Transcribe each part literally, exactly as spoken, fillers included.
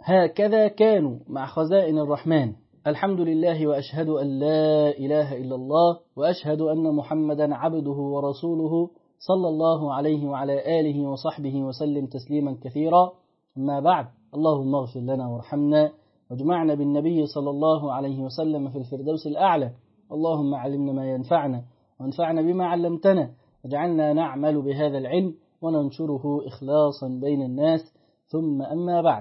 هكذا كانوا مع خزائن الرحمن. الحمد لله، وأشهد أن لا إله إلا الله، وأشهد أن محمدا عبده ورسوله صلى الله عليه وعلى آله وصحبه وسلم تسليما كثيرا. أما بعد، اللهم اغفر لنا وارحمنا واجمعنا بالنبي صلى الله عليه وسلم في الفردوس الأعلى. اللهم علمنا ما ينفعنا وانفعنا بما علمتنا، واجعلنا نعمل بهذا العلم وننشره إخلاصا بين الناس. ثم أما بعد،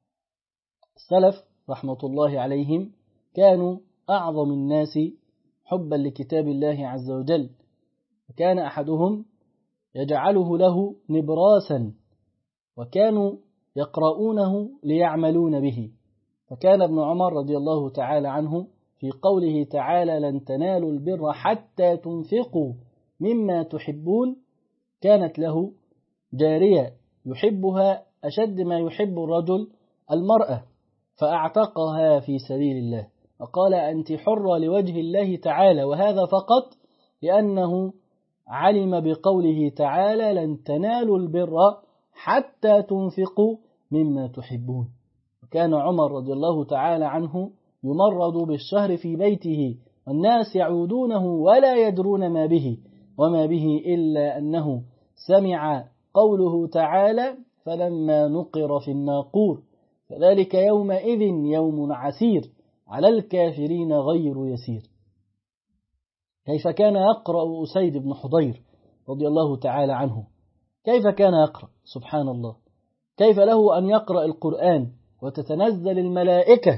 السلف رحمة الله عليهم كانوا أعظم الناس حبا لكتاب الله عز وجل، وكان أحدهم يجعله له نبراسا، وكانوا يقرؤونه ليعملون به. فكان ابن عمر رضي الله تعالى عنه في قوله تعالى: لن تنالوا البر حتى تنفقوا مما تحبون، كانت له جارية يحبها أشد ما يحب الرجل المرأة، فأعتقها في سبيل الله، وقال: أنت حرة لوجه الله تعالى، وهذا فقط لأنه علم بقوله تعالى: لن تنالوا البر حتى تنفقوا مما تحبون. وكان عمر رضي الله تعالى عنه يمرض بالشهر في بيته، والناس يعودونه ولا يدرون ما به، وما به إلا أنه سمع قوله تعالى: فلما نقر في الناقور فذلك يومئذ يوم عسير على الكافرين غير يسير. كيف كان يقرأ أسيد بن حضير رضي الله تعالى عنه؟ كيف كان يقرأ؟ سبحان الله، كيف له أن يقرأ القرآن وتتنزل الملائكة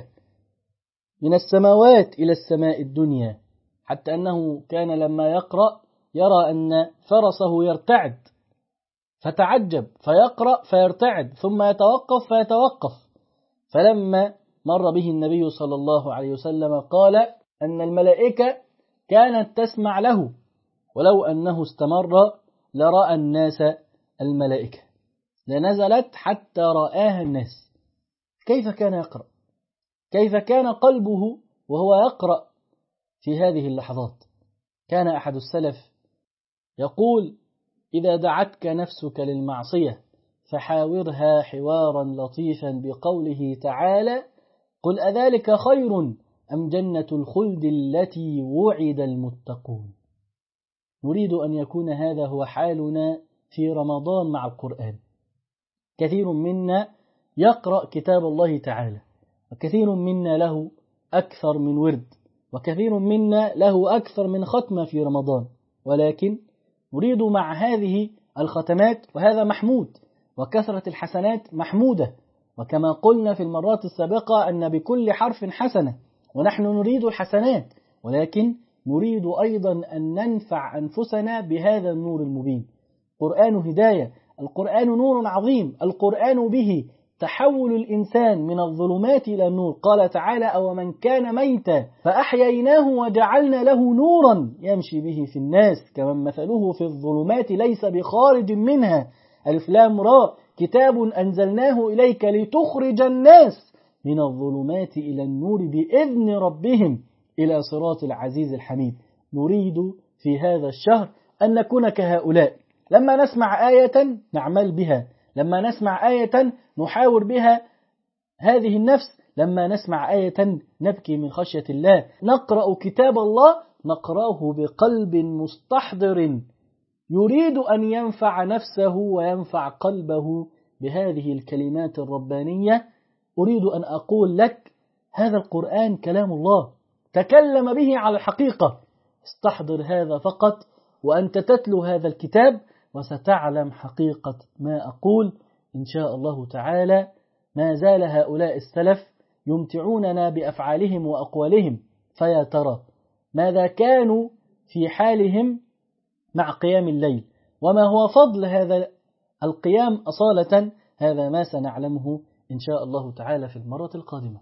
من السماوات إلى السماء الدنيا، حتى أنه كان لما يقرأ يرى أن فرسه يرتعد فتعجب، فيقرأ فيرتعد ثم يتوقف فيتوقف. فلما مر به النبي صلى الله عليه وسلم قال أن الملائكة كانت تسمع له، ولو أنه استمر لرأى الناس الملائكة، لنزلت حتى رآها الناس. كيف كان يقرأ؟ كيف كان قلبه وهو يقرأ في هذه اللحظات؟ كان أحد السلف يقول: إذا دعتك نفسك للمعصية فحاورها حوارا لطيفا بقوله تعالى: قل أذلك خير أم جنة الخلد التي وعد المتقون. نريد أن يكون هذا هو حالنا في رمضان مع القرآن. كثير منا يقرأ كتاب الله تعالى، وكثير منا له أكثر من ورد، وكثير منا له أكثر من ختمة في رمضان، ولكن نريد مع هذه الختمات، وهذا محمود، وكثرة الحسنات محمودة، وكما قلنا في المرات السابقة أن بكل حرف حسنة، ونحن نريد الحسنات، ولكن نريد أيضا أن ننفع أنفسنا بهذا النور المبين. القرآن هداية، القرآن نور عظيم، القرآن به تحول الإنسان من الظلمات إلى النور. قال تعالى: أو من كان ميتا فأحييناه وجعلنا له نورا يمشي به في الناس كمن مثله في الظلمات ليس بخارج منها. ألف لام راء، كتاب أنزلناه إليك لتخرج الناس من الظلمات إلى النور بإذن ربهم إلى صراط العزيز الحميد. نريد في هذا الشهر أن نكون كهؤلاء، لما نسمع آية نعمل بها، لما نسمع آية نحاور بها هذه النفس، لما نسمع آية نبكي من خشية الله. نقرأ كتاب الله نقرأه بقلب مستحضر يريد أن ينفع نفسه وينفع قلبه بهذه الكلمات الربانية. أريد أن أقول لك: هذا القرآن كلام الله، تكلم به على الحقيقة. استحضر هذا فقط وأنت تتلو هذا الكتاب، وستعلم حقيقة ما أقول إن شاء الله تعالى. ما زال هؤلاء السلف يمتعوننا بأفعالهم وأقوالهم، فيا ترى ماذا كانوا في حالهم مع قيام الليل، وما هو فضل هذا القيام أصالة؟ هذا ما سنعلمه إن شاء الله تعالى في المرة القادمة.